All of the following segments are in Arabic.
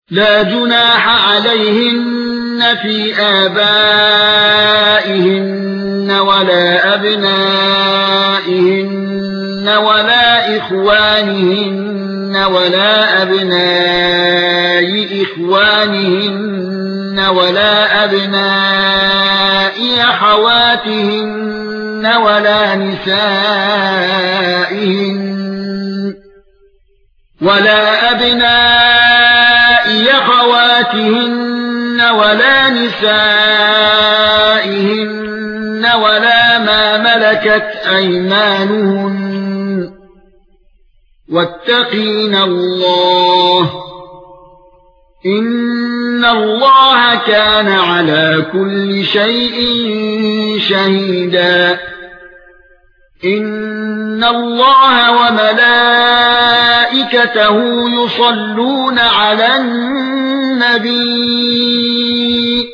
لا جناح عليهن في آبائهن ولا أبنائهن ولا إخوانهن ولا أبناء إخوانهن ولا أبناء أخواتهن ولا نسائهن ولا ما ملكت أيمانهن واتقين الله إن الله كان على كل شيء شهيدا إن الله وملائكته يصلون على النبي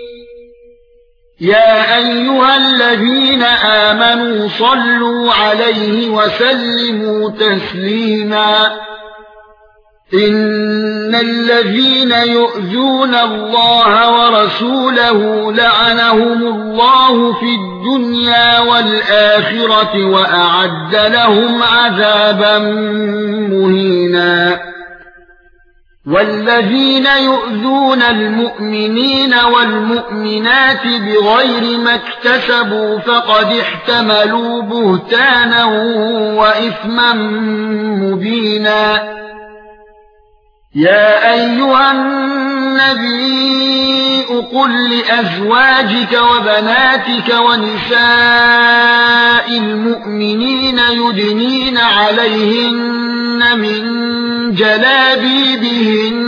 يا ايها الذين امنوا صلوا عليه وسلموا تسليما ان الذين يؤذون الله ورسوله لعنهم الله في الدنيا والاخره واعد لهم عذابا مهينا والذين يؤذون المؤمنين والمؤمنات بغير ما اكتسبوا فقد احتملوا بهتانا واثما مبينا يا ايها النبي قل لازواجك وبناتك ونساء المؤمنين يدنين عليهن من جلابيبهن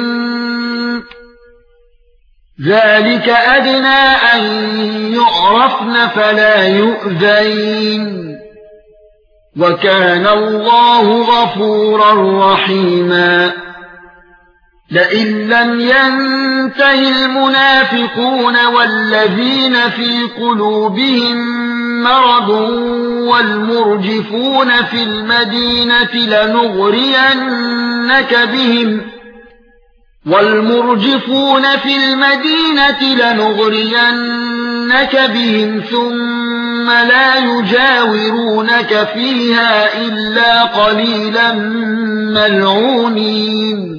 ذلك ادنى ان يعرفن فلا يؤذين وكان الله غفورا رحيما لئن لم ينته المنافقون والذين في قلوبهم مرض والمرجفون في المدينة لنغرينك بهم ثم لا يجاورونك فيها إلا قليلا ملعونين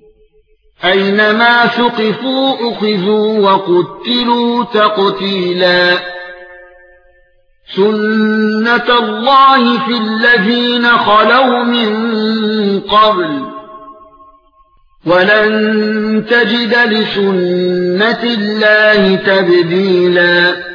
أينما ثقفوا أخذوا وقتلوا تقتيلا سنة الله في الذين خلوا من قبل ولن تجد لسنة الله تبديلا